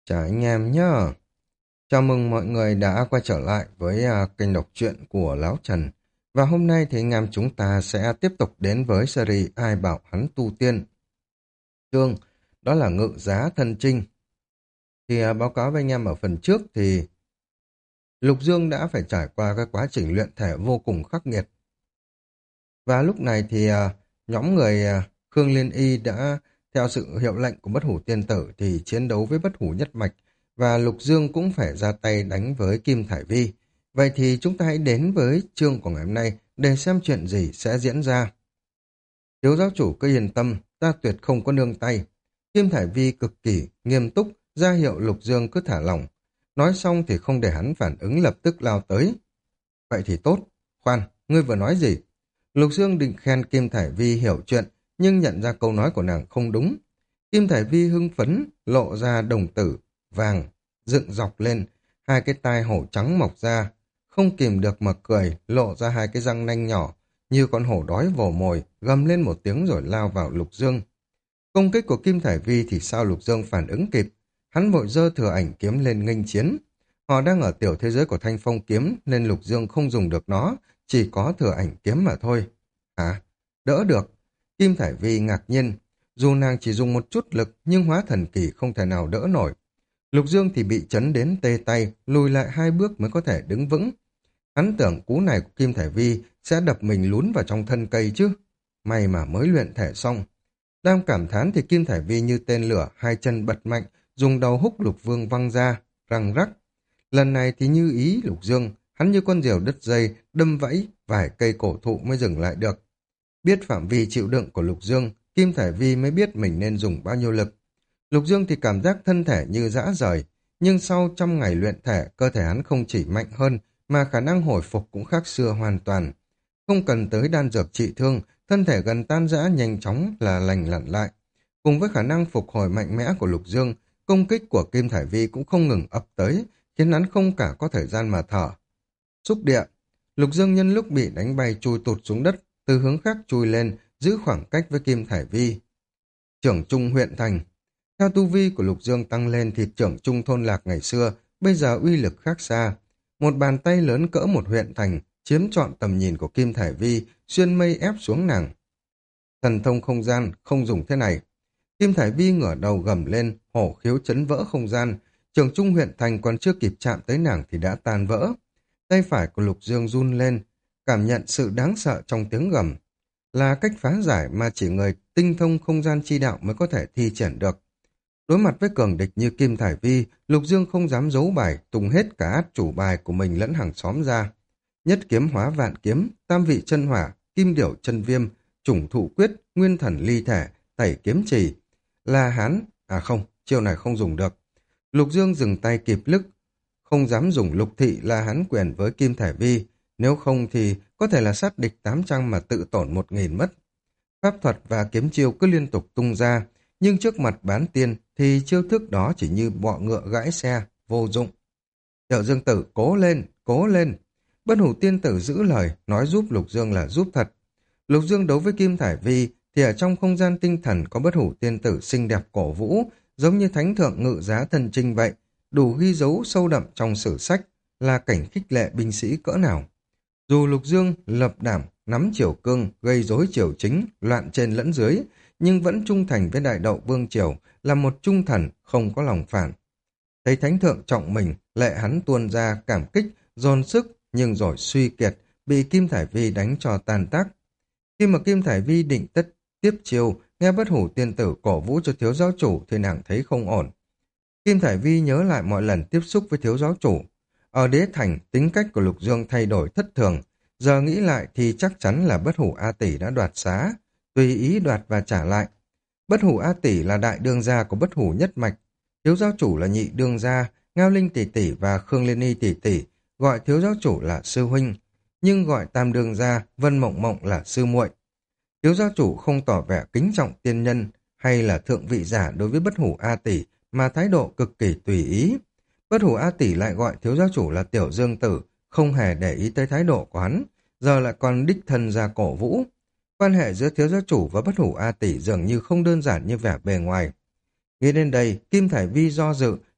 Chào anh em nhá. Chào mừng mọi người đã quay trở lại với kênh đọc truyện của Lão Trần. Và hôm nay thì anh em chúng ta sẽ tiếp tục đến với series Ai bảo hắn tu tiên. Chương đó là Ngự giá thân trinh. Thì báo cáo với anh em ở phần trước thì Lục Dương đã phải trải qua cái quá trình luyện thể vô cùng khắc nghiệt. Và lúc này thì nhóm người Khương Liên Y đã theo sự hiệu lệnh của Bất Hủ Tiên Tử thì chiến đấu với Bất Hủ Nhất Mạch và Lục Dương cũng phải ra tay đánh với Kim Thải Vi. Vậy thì chúng ta hãy đến với chương của ngày hôm nay để xem chuyện gì sẽ diễn ra. Thiếu giáo chủ cứ yên tâm, ta tuyệt không có nương tay. Kim Thải Vi cực kỳ nghiêm túc, ra hiệu Lục Dương cứ thả lỏng. Nói xong thì không để hắn phản ứng lập tức lao tới. Vậy thì tốt. Khoan, ngươi vừa nói gì? Lục Dương định khen Kim Thải Vi hiểu chuyện, nhưng nhận ra câu nói của nàng không đúng. Kim Thải Vi hưng phấn, lộ ra đồng tử, vàng, dựng dọc lên, hai cái tai hổ trắng mọc ra. Không kìm được mà cười, lộ ra hai cái răng nanh nhỏ, như con hổ đói vồ mồi, gầm lên một tiếng rồi lao vào Lục Dương. Công kích của Kim Thải Vi thì sao Lục Dương phản ứng kịp. Hắn vội giơ thừa ảnh kiếm lên nghênh chiến. Họ đang ở tiểu thế giới của Thanh Phong kiếm nên Lục Dương không dùng được nó, chỉ có thừa ảnh kiếm mà thôi. Hả? Đỡ được. Kim Thải Vi ngạc nhiên. Dù nàng chỉ dùng một chút lực nhưng hóa thần kỳ không thể nào đỡ nổi. Lục Dương thì bị chấn đến tê tay, lùi lại 2 bước mới có thể đứng vững. Hắn tưởng cú này của Kim Thải Vi sẽ đập mình lún vào trong thân cây chứ. May mà mới luyện thể xong. Đang cảm thán thì Kim Thải Vi như tên lửa, hai chân bật mạnh, dùng đầu húc Lục Vương văng ra, răng rắc. Lần này thì như ý Lục Dương, hắn như con diều đứt dây, đâm vẫy, vài cây cổ thụ mới dừng lại được. Biết phạm vi chịu đựng của Lục Dương, Kim Thải Vi mới biết mình nên dùng bao nhiêu lực. Lục Dương thì cảm giác thân thể như dã rời, nhưng sau 100 ngày luyện thể, cơ thể hắn không chỉ mạnh hơn, mà khả năng hồi phục cũng khác xưa hoàn toàn. Không cần tới đan dược trị thương, thân thể gần tan rã nhanh chóng là lành lặn lại. Cùng với khả năng phục hồi mạnh mẽ của Lục Dương, công kích của Kim Thải Vi cũng không ngừng ập tới, khiến hắn không cả có thời gian mà thở. Xúc địa, Lục Dương nhân lúc bị đánh bay chui tụt xuống đất, từ hướng khác chui lên, giữ khoảng cách với Kim Thải Vi. Trưởng Trung huyện thành. Theo tu vi của Lục Dương tăng lên thì trưởng Trung thôn lạc ngày xưa, bây giờ uy lực khác xa. Một bàn tay lớn cỡ một huyện thành, chiếm trọn tầm nhìn của Kim Thải Vi, xuyên mây ép xuống nàng. Thần thông không gian, không dùng thế này. Kim Thải Vi ngửa đầu gầm lên, hổ khiếu chấn vỡ không gian. Trường Trung huyện thành còn chưa kịp chạm tới nàng thì đã tan vỡ. Tay phải của Lục Dương run lên, cảm nhận sự đáng sợ trong tiếng gầm. Là cách phá giải mà chỉ người tinh thông không gian chi đạo mới có thể thi triển được. Đối mặt với cường địch như Kim Thải Vi, Lục Dương không dám giấu bài, tung hết cả át chủ bài của mình lẫn hàng xóm ra. Nhất kiếm hóa vạn kiếm, tam vị chân hỏa, kim điểu chân viêm, chủng thụ quyết, nguyên thần ly thể, tẩy kiếm trì. La Hán, à không, chiêu này không dùng được. Lục Dương dừng tay kịp lúc, không dám dùng lục thị La Hán quyền với Kim Thải Vi, nếu không thì có thể là sát địch 800 mà tự tổn 1000 mất. Pháp thuật và kiếm chiêu cứ liên tục tung ra, nhưng trước mặt bán tiên thì chiêu thức đó chỉ như bọ ngựa gãi xe, vô dụng. Triệu Dương Tử cố lên, cố lên. Bất Hủ Tiên Tử giữ lời, nói giúp Lục Dương là giúp thật. Lục Dương đấu với Kim Thải Vi thì ở trong không gian tinh thần có Bất Hủ Tiên Tử xinh đẹp cổ vũ, giống như thánh thượng ngự giá thần trinh vậy, đủ ghi dấu sâu đậm trong sử sách, là cảnh khích lệ binh sĩ cỡ nào. Dù Lục Dương lập đảm, nắm triều cương, gây rối triều chính, loạn trên lẫn dưới, nhưng vẫn trung thành với đại đậu vương triều, là một trung thần không có lòng phản. Thấy thánh thượng trọng mình, lệ hắn tuôn ra cảm kích, dồn sức, nhưng rồi suy kiệt, bị Kim Thải Vi đánh cho tan tác. Khi mà Kim Thải Vi định tất tiếp chiêu, nghe Bất Hủ Tiên Tử cổ vũ cho thiếu giáo chủ thì nàng thấy không ổn. Kim Thải Vi nhớ lại mọi lần tiếp xúc với thiếu giáo chủ. Ở đế thành, tính cách của Lục Dương thay đổi thất thường. Giờ nghĩ lại thì chắc chắn là Bất Hủ A Tỷ đã đoạt xá, tùy ý đoạt và trả lại. Bất Hủ A Tỷ là đại đương gia của Bất Hủ nhất mạch. Thiếu giáo chủ là nhị đương gia, Ngao Linh tỷ tỷ và Khương Liên Y tỷ tỷ, gọi thiếu giáo chủ là sư huynh, nhưng gọi tam đương gia Vân Mộng Mộng là sư muội. Thiếu gia chủ không tỏ vẻ kính trọng tiên nhân hay là thượng vị giả đối với Bất Hủ A Tỷ, mà thái độ cực kỳ tùy ý. Bất Hủ A Tỷ lại gọi thiếu gia chủ là Tiểu Dương Tử, không hề để ý tới thái độ của hắn, giờ lại còn đích thân ra cổ vũ. Quan hệ giữa thiếu gia chủ và Bất Hủ A Tỷ dường như không đơn giản như vẻ bề ngoài. Nghĩ đến đây, Kim Thải Vi do dự,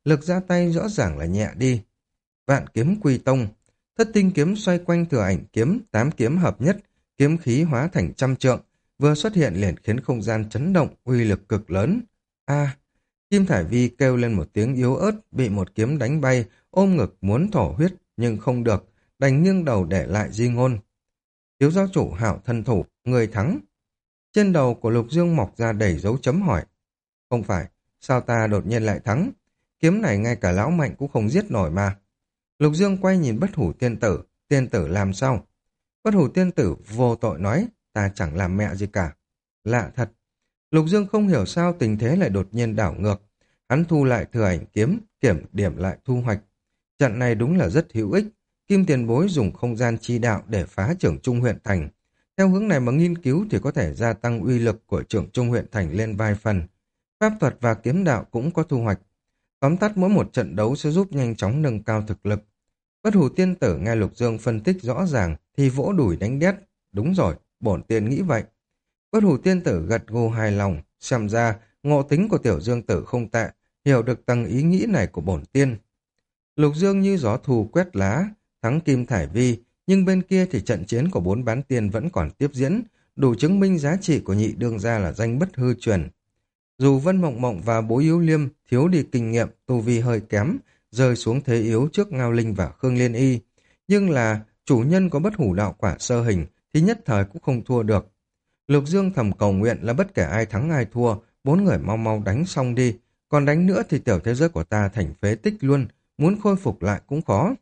lực ra tay rõ ràng là nhẹ đi. Vạn kiếm quy tông, thất tinh kiếm xoay quanh thừa ảnh kiếm, 8 kiếm hợp nhất, kiếm khí hóa thành trăm trượng, vừa xuất hiện liền khiến không gian chấn động, uy lực cực lớn. A! Kim Thải Vi kêu lên một tiếng yếu ớt, bị một kiếm đánh bay, ôm ngực muốn thổ huyết, nhưng không được, đành nghiêng đầu để lại di ngôn. Thiếu giáo chủ hảo thân thủ, người thắng. Trên đầu của Lục Dương mọc ra đầy dấu chấm hỏi. Không phải, sao ta đột nhiên lại thắng? Kiếm này ngay cả lão mạnh cũng không giết nổi mà. Lục Dương quay nhìn Bất Hủ tiên tử làm sao? Bất Hủ tiên tử vô tội nói, ta chẳng làm mẹ gì cả. Lạ thật. Lục Dương không hiểu sao tình thế lại đột nhiên đảo ngược. Hắn thu lại thừa ảnh kiếm, kiểm điểm lại thu hoạch. Trận này đúng là rất hữu ích. Kim tiền bối dùng không gian chi đạo để phá trưởng Trung huyện thành. Theo hướng này mà nghiên cứu thì có thể gia tăng uy lực của trưởng Trung huyện thành lên vài phần. Pháp thuật và kiếm đạo cũng có thu hoạch. Tóm tắt mỗi một trận đấu sẽ giúp nhanh chóng nâng cao thực lực. Bất Hủ tiên tử nghe Lục Dương phân tích rõ ràng thì vỗ đùi đánh đét. Đúng rồi, bổn tiên nghĩ vậy. Bất Hủ tiên tử gật gù hài lòng, xem ra ngộ tính của Tiểu Dương tử không tệ, hiểu được tầng ý nghĩ này của bổn tiên. Lục Dương như gió thù quét lá, thắng Kim Thải Vi, nhưng bên kia thì trận chiến của 4 bán tiên vẫn còn tiếp diễn, đủ chứng minh giá trị của nhị đương gia là danh bất hư truyền. Dù Vân Mộng Mộng và Bố Yếu Liêm thiếu đi kinh nghiệm, tu vi hơi kém, rơi xuống thế yếu trước Ngao Linh và Khương Liên Y, nhưng là chủ nhân có Bất Hủ đạo quả sơ hình thì nhất thời cũng không thua được. Lục Dương thầm cầu nguyện là bất kể ai thắng ai thua, 4 người mau mau đánh xong đi, còn đánh nữa thì tiểu thế giới của ta thành phế tích luôn, muốn khôi phục lại cũng khó.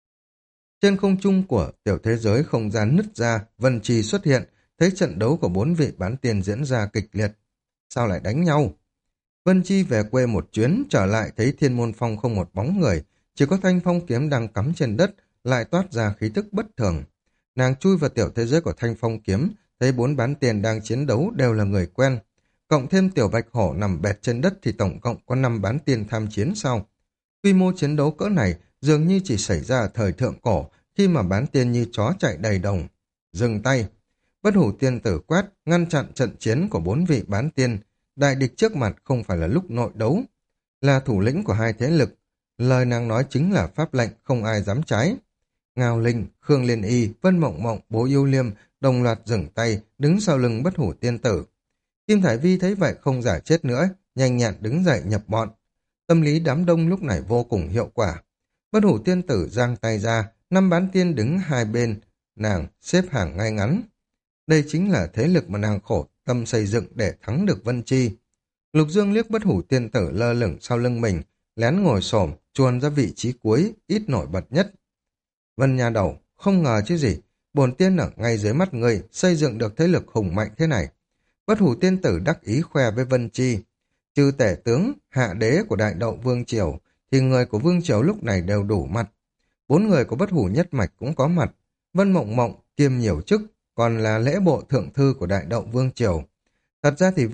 Trên không trung của tiểu thế giới không gian nứt ra, Vân Trì xuất hiện, thấy trận đấu của 4 vị bán tiên diễn ra kịch liệt. Sao lại đánh nhau? Vân Chi về quê một chuyến, trở lại thấy Thiên Môn Phong không một bóng người, chỉ có thanh phong kiếm đang cắm trên đất, lại toát ra khí tức bất thường. Nàng chui vào tiểu thế giới của thanh phong kiếm, thấy 4 bán tiền đang chiến đấu đều là người quen. Cộng thêm tiểu bạch hổ nằm bệt trên đất thì tổng cộng có 5 bán tiền tham chiến sau. Quy mô chiến đấu cỡ này dường như chỉ xảy ra ở thời thượng cổ, khi mà bán tiền như chó chạy đầy đồng. Dừng tay. Bất Hủ tiên tử quét, ngăn chặn trận chiến của 4 vị bán tiên. Đại địch trước mặt không phải là lúc nội đấu, là thủ lĩnh của hai thế lực. Lời nàng nói chính là pháp lệnh, không ai dám trái. Ngao Linh, Khương Liên Y, Vân Mộng Mộng, Bố Yêu Liêm đồng loạt dừng tay, đứng sau lưng Bất Hủ tiên tử. Kim Thải Vi thấy vậy không giả chết nữa, nhanh nhẹn đứng dậy nhập bọn. Tâm lý đám đông lúc này vô cùng hiệu quả. Bất Hủ tiên tử giang tay ra, 5 bán tiên đứng hai bên, nàng xếp hàng ngay ngắn. Đây chính là thế lực mà nàng khổ tâm xây dựng để thắng được Vân Chi. Lục Dương liếc Bất Hủ tiên tử lơ lửng sau lưng mình, lén ngồi xổm chuồn ra vị trí cuối, ít nổi bật nhất. Vân nhà đầu, không ngờ chứ gì, bổn tiên ở ngay dưới mắt ngươi xây dựng được thế lực hùng mạnh thế này. Bất Hủ tiên tử đắc ý khoe với Vân Chi. Trừ tể tướng, hạ đế của đại đậu Vương Triều, thì người của Vương Triều lúc này đều đủ mặt. 4 người của Bất Hủ nhất mạch cũng có mặt. Vân Mộng Mộng kiêm nhiều chức, còn là lễ bộ thượng thư của đại đậu Vương Triều. Thật ra thì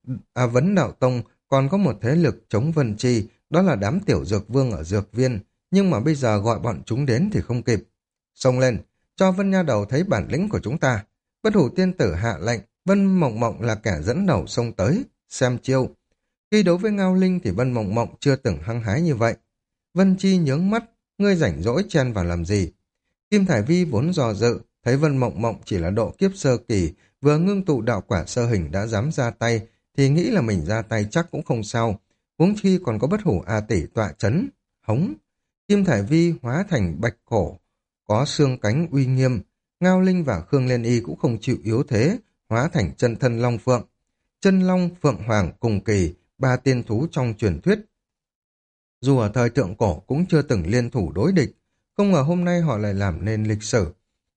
Vấn Đạo Tông còn có một thế lực chống Vân Chi, đó là đám tiểu dược vương ở dược viên, nhưng mà bây giờ gọi bọn chúng đến thì không kịp. Xông lên, cho Vân Nha Đầu thấy bản lĩnh của chúng ta. Bất Hủ tiên tử hạ lệnh, Vân Mộng Mộng là kẻ dẫn đầu xông tới, xem chiêu. Khi đấu với Ngao Linh thì Vân Mộng Mộng chưa từng hăng hái như vậy. Vân Chi nhướng mắt, ngươi rảnh rỗi chen vào làm gì? Kim Thải Vi vốn dò dự, thấy Vân Mộng Mộng chỉ là độ kiếp sơ kỳ, vừa ngưng tụ đạo quả sơ hình đã dám ra tay, thì nghĩ là mình ra tay chắc cũng không sao. Huống chi còn có Bất Hủ A tỷ tọa chấn. Hống! Kim Thải Vi hóa thành bạch cổ, có xương cánh uy nghiêm. Ngao Linh và Khương Liên Y cũng không chịu yếu thế, hóa thành chân thân Long Phượng. Chân Long, Phượng Hoàng cùng kỳ, 3 tiên thú trong truyền thuyết. Dù ở thời thượng cổ cũng chưa từng liên thủ đối địch, không ngờ hôm nay họ lại làm nên lịch sử.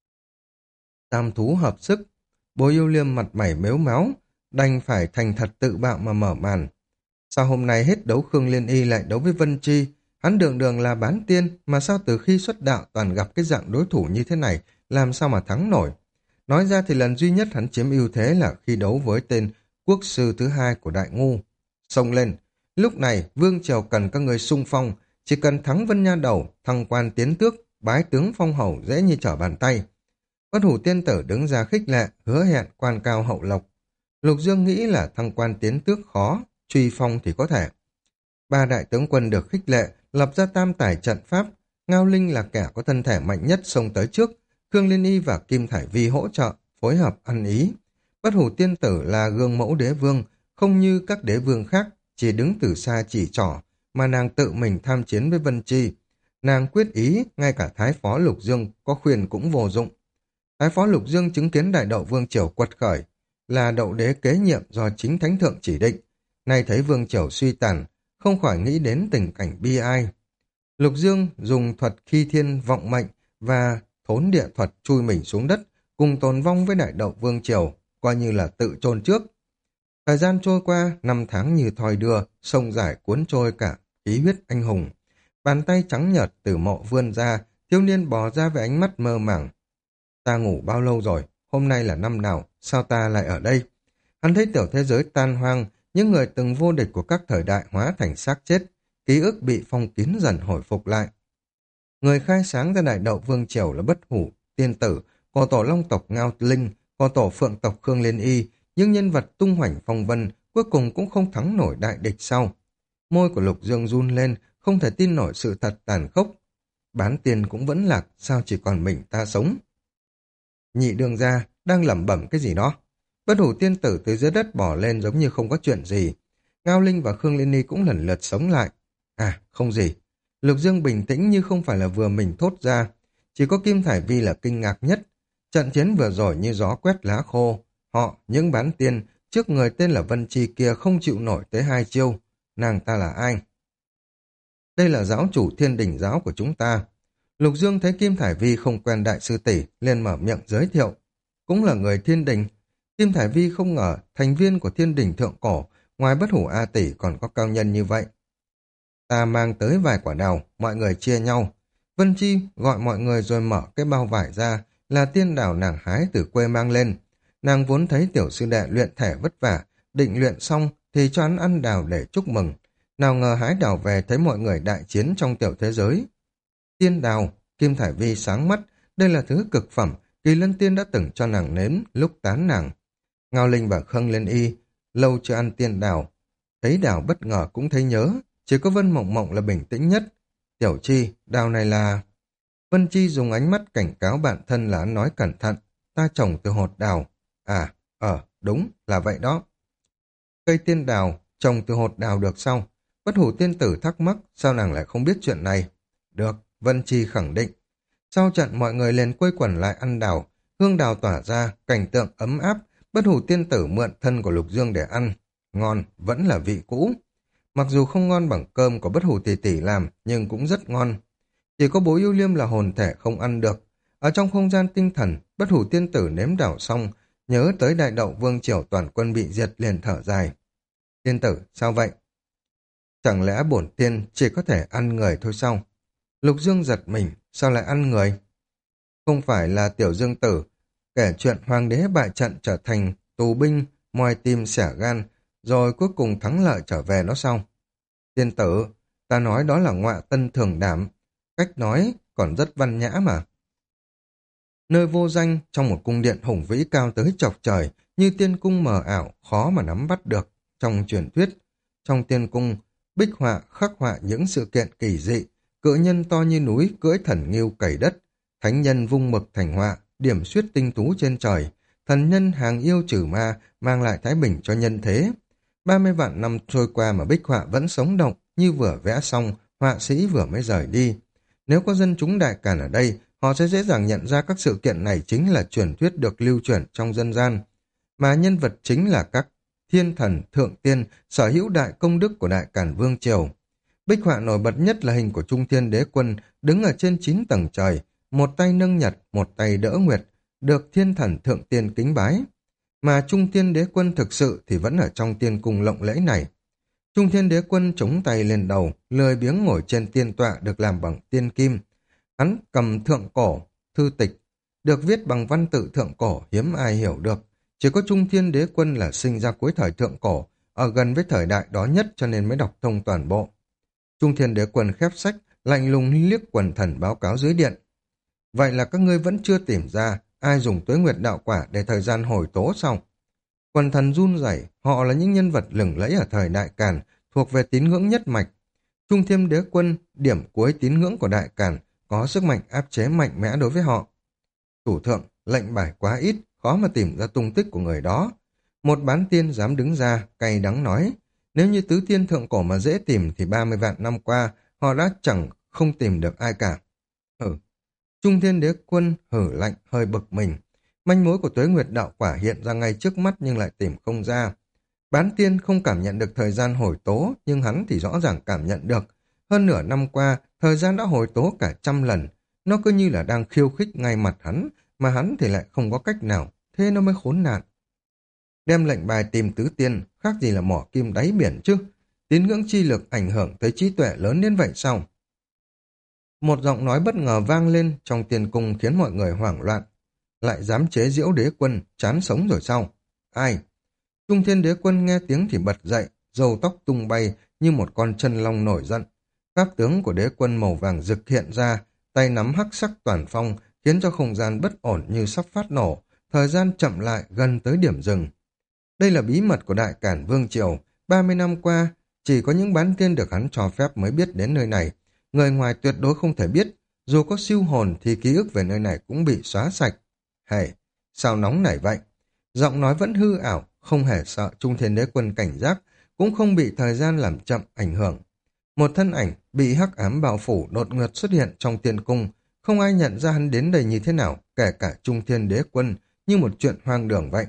Tam thú hợp sức, Bố Yêu Liêm mặt mày mếu máo, đành phải thành thật tự bạo mà mở màn. Sao hôm nay hết đấu Khương Liên Y lại đấu với Vân Chi? Hắn đường đường là bán tiên, mà sao từ khi xuất đạo toàn gặp cái dạng đối thủ như thế này, làm sao mà thắng nổi? Nói ra thì lần duy nhất hắn chiếm ưu thế là khi đấu với tên quốc sư thứ hai của Đại Ngu. Xông lên, lúc này Vương Triều cần các người xung phong, chỉ cần thắng Vân Nha Đầu, thăng quan tiến tước, bái tướng phong hầu dễ như trở bàn tay. Bất Hủ tiên tử đứng ra khích lệ, hứa hẹn quan cao hậu lộc. Lục Dương nghĩ là thăng quan tiến tước khó, truy phong thì có thể. Ba đại tướng quân được khích lệ, lập ra tam tải trận pháp. Ngao Linh là kẻ có thân thể mạnh nhất xông tới trước, Khương Liên Y và Kim Thải Vi hỗ trợ, phối hợp ăn ý. Bất Hủ Tiên Tử là gương mẫu đế vương, không như các đế vương khác, chỉ đứng từ xa chỉ trỏ, mà nàng tự mình tham chiến với Vân Chi. Nàng quyết ý, ngay cả Thái Phó Lục Dương có khuyên cũng vô dụng. Thái Phó Lục Dương chứng kiến đại đậu vương triều quật khởi, là đậu đế kế nhiệm do chính thánh thượng chỉ định. Nay thấy vương triều suy tàn, không khỏi nghĩ đến tình cảnh bi ai. Lục Dương dùng thuật khi thiên vọng mệnh và thốn địa thuật chui mình xuống đất, cùng tồn vong với đại đậu vương triều, coi như là tự chôn trước. Thời gian trôi qua, 5 tháng như thoi đưa, sông dài cuốn trôi cả khí huyết anh hùng. Bàn tay trắng nhợt từ mộ vươn ra, thiếu niên bò ra với ánh mắt mơ màng. Ta ngủ bao lâu rồi? Hôm nay là năm nào? Sao ta lại ở đây? Hắn thấy tiểu thế giới tan hoang, những người từng vô địch của các thời đại hóa thành xác chết, ký ức bị phong kín dần hồi phục lại. Người khai sáng ra đại đậu vương triều là Bất Hủ Tiên Tử, có tổ long tộc Ngao Linh, có tổ phượng tộc Khương Liên Y, nhưng nhân vật tung hoành phong vân cuối cùng cũng không thắng nổi đại địch sau. Môi của Lục Dương run lên, không thể tin nổi sự thật tàn khốc. Bán tiền cũng vẫn lạc, sao chỉ còn mình ta sống? Nhị đường ra, đang lẩm bẩm cái gì đó. Bất Hủ Tiên Tử từ dưới đất bỏ lên giống như không có chuyện gì. Ngao Linh và Khương Liên Y cũng lần lượt sống lại. À, không gì. Lục Dương bình tĩnh như không phải là vừa mình thốt ra. Chỉ có Kim Thải Vi là kinh ngạc nhất. Trận chiến vừa rồi như gió quét lá khô. Họ, những bán tiên, trước người tên là Vân Chi kia không chịu nổi tới 2 chiêu. Nàng ta là ai? Đây là giáo chủ Thiên Đình giáo của chúng ta. Lục Dương thấy Kim Thải Vi không quen đại sư tỷ, liền mở miệng giới thiệu. Cũng là người Thiên Đình. Kim Thải Vi không ngờ thành viên của Thiên Đình thượng cổ, ngoài Bất Hủ A tỷ còn có cao nhân như vậy. Ta mang tới vài quả đào, mọi người chia nhau. Vân Chi gọi mọi người rồi mở cái bao vải ra, là tiên đào nàng hái từ quê mang lên. Nàng vốn thấy tiểu sư đệ luyện thể vất vả, định luyện xong thì cho hắn ăn đào để chúc mừng. Nào ngờ hái đào về thấy mọi người đại chiến trong tiểu thế giới. Tiên đào, Kim Thải Vi sáng mắt, đây là thứ cực phẩm, Kỳ Lân Tiên đã từng cho nàng nếm lúc tán nàng. Ngao Linh và Khương Liên Y lâu chưa ăn tiên đào, thấy đào bất ngờ cũng thấy nhớ, chỉ có Vân Mộng Mộng là bình tĩnh nhất. Tiểu Chi, đào này là... Vân Chi dùng ánh mắt cảnh cáo bản thân là nói cẩn thận, ta trồng từ hột đào. À, đúng, là vậy đó. Cây tiên đào, trồng từ hột đào được sao? Bất Hủ Tiên Tử thắc mắc, sao nàng lại không biết chuyện này? Được, Vân Chi khẳng định. Sau trận mọi người liền quây quần lại ăn đào, hương đào tỏa ra, cảnh tượng ấm áp, Bất Hủ Tiên Tử mượn thân của Lục Dương để ăn. Ngon, vẫn là vị cũ. Mặc dù không ngon bằng cơm của Bất Hủ tỷ tỷ làm, nhưng cũng rất ngon. Chỉ có Bố Yêu Liêm là hồn thể không ăn được. Ở trong không gian tinh thần, Bất Hủ Tiên Tử nếm đào xong, nhớ tới đại đậu vương triều toàn quân bị diệt liền thở dài. Tiên tử, sao vậy? Chẳng lẽ bổn tiên chỉ có thể ăn người thôi sao? Lục Dương giật mình, sao lại ăn người? Không phải là Tiểu Dương Tử kể chuyện hoàng đế bại trận trở thành tù binh, moi tim xẻ gan, rồi cuối cùng thắng lợi trở về nó sao? Tiên tử, ta nói đó là ngọa tân thường đảm, cách nói còn rất văn nhã mà. Nơi vô danh, trong một cung điện hùng vĩ cao tới chọc trời, như tiên cung mờ ảo, khó mà nắm bắt được. Trong truyền thuyết, trong tiên cung, bích họa khắc họa những sự kiện kỳ dị, cự nhân to như núi cưỡi thần ngưu cày đất, thánh nhân vung mực thành họa, điểm xuyết tinh tú trên trời, thần nhân hàng yêu trừ ma, mang lại thái bình cho nhân thế. 30 vạn năm trôi qua mà bích họa vẫn sống động, như vừa vẽ xong, họa sĩ vừa mới rời đi. Nếu có dân chúng đại càn ở đây, họ sẽ dễ dàng nhận ra các sự kiện này chính là truyền thuyết được lưu truyền trong dân gian, mà nhân vật chính là các thiên thần, thượng tiên, sở hữu đại công đức của đại càn vương triều. Bích họa nổi bật nhất là hình của Trung Thiên Đế Quân đứng ở trên 9 tầng trời, một tay nâng nhật, một tay đỡ nguyệt, được thiên thần thượng tiên kính bái. Mà Trung Thiên Đế Quân thực sự thì vẫn ở trong tiên cung lộng lẫy này. Trung Thiên Đế Quân chống tay lên đầu, lười biếng ngồi trên tiên tọa được làm bằng tiên kim. Hắn cầm thượng cổ, thư tịch, được viết bằng văn tự thượng cổ hiếm ai hiểu được. Chỉ có Trung Thiên Đế Quân là sinh ra cuối thời thượng cổ, ở gần với thời đại đó nhất cho nên mới đọc thông toàn bộ. Trung Thiên Đế Quân khép sách, lạnh lùng liếc quần thần báo cáo dưới điện. Vậy là các ngươi vẫn chưa tìm ra ai dùng tuế nguyệt đạo quả để thời gian hồi tố sao? Quần thần run rẩy, họ là những nhân vật lừng lẫy ở thời đại càn, thuộc về tín ngưỡng nhất mạch, Trung Thiên Đế Quân, điểm cuối tín ngưỡng của Đại Càn, có sức mạnh áp chế mạnh mẽ đối với họ. Chủ thượng, lệnh bài quá ít, khó mà tìm ra tung tích của người đó. Một bán tiên dám đứng ra, cay đắng nói, nếu như tứ tiên thượng cổ mà dễ tìm thì 30 vạn năm qua, họ đã chẳng không tìm được ai cả. Ừ. Trung Thiên Đế Quân hử lạnh hơi bực mình. Manh mối của Tuế Nguyệt đạo quả hiện ra ngay trước mắt nhưng lại tìm không ra. Bán tiên không cảm nhận được thời gian hồi tố, nhưng hắn thì rõ ràng cảm nhận được. Hơn nửa năm qua, thời gian đã hồi tố cả 100 lần. Nó cứ như là đang khiêu khích ngay mặt hắn, mà hắn thì lại không có cách nào. Thế nó mới khốn nạn. Đem lệnh bài tìm tứ tiên, khác gì là mỏ kim đáy biển chứ. Tín ngưỡng chi lực ảnh hưởng tới trí tuệ lớn đến vậy sao? Một giọng nói bất ngờ vang lên trong tiền cung khiến mọi người hoảng loạn. Lại dám chế giễu Đế Quân, chán sống rồi sao? Ai? Trung Thiên Đế Quân nghe tiếng thì bật dậy, râu tóc tung bay như một con chân long nổi giận. Pháp tướng của Đế Quân màu vàng rực hiện ra, tay nắm hắc sắc toàn phong, khiến cho không gian bất ổn như sắp phát nổ, thời gian chậm lại gần tới điểm dừng. Đây là bí mật của Đại Cản Vương Triều, 30 năm qua, chỉ có những bán tiên được hắn cho phép mới biết đến nơi này. Người ngoài tuyệt đối không thể biết, dù có siêu hồn thì ký ức về nơi này cũng bị xóa sạch. Hey, sao nóng nảy vậy? Giọng nói vẫn hư ảo, không hề sợ Trung Thiên Đế Quân cảnh giác, cũng không bị thời gian làm chậm ảnh hưởng. Một thân ảnh bị hắc ám bao phủ đột ngột xuất hiện trong tiên cung, không ai nhận ra hắn đến đây như thế nào, kể cả Trung Thiên Đế Quân, như một chuyện hoang đường vậy.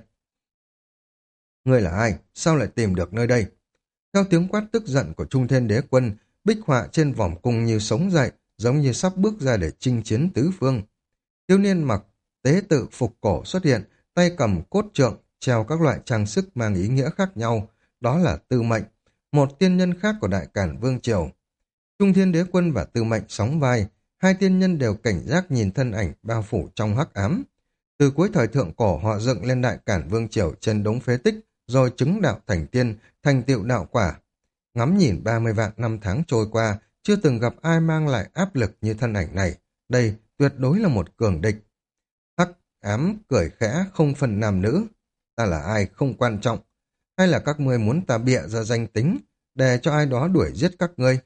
Ngươi là ai? Sao lại tìm được nơi đây? Theo tiếng quát tức giận của Trung Thiên Đế Quân, bích họa trên vòm cung như sống dậy, giống như sắp bước ra để chinh chiến tứ phương. Thiếu niên mặc tế tự phục cổ xuất hiện, tay cầm cốt trượng, treo các loại trang sức mang ý nghĩa khác nhau. Đó là Tư Mệnh, một tiên nhân khác của Đại Cản Vương Triều. Trung Thiên Đế Quân và Tư Mệnh sóng vai, hai tiên nhân đều cảnh giác nhìn thân ảnh bao phủ trong hắc ám. Từ cuối thời thượng cổ họ dựng lên Đại Cản Vương Triều trên đống phế tích, rồi chứng đạo thành tiên, thành tựu đạo quả. Ngắm nhìn 30 vạn năm tháng trôi qua, chưa từng gặp ai mang lại áp lực như thân ảnh này. Đây tuyệt đối là một cường địch. Hắc ám cười khẽ không phân nam nữ. Ta là ai không quan trọng. Hay là các ngươi muốn ta bịa ra danh tính, để cho ai đó đuổi giết các ngươi?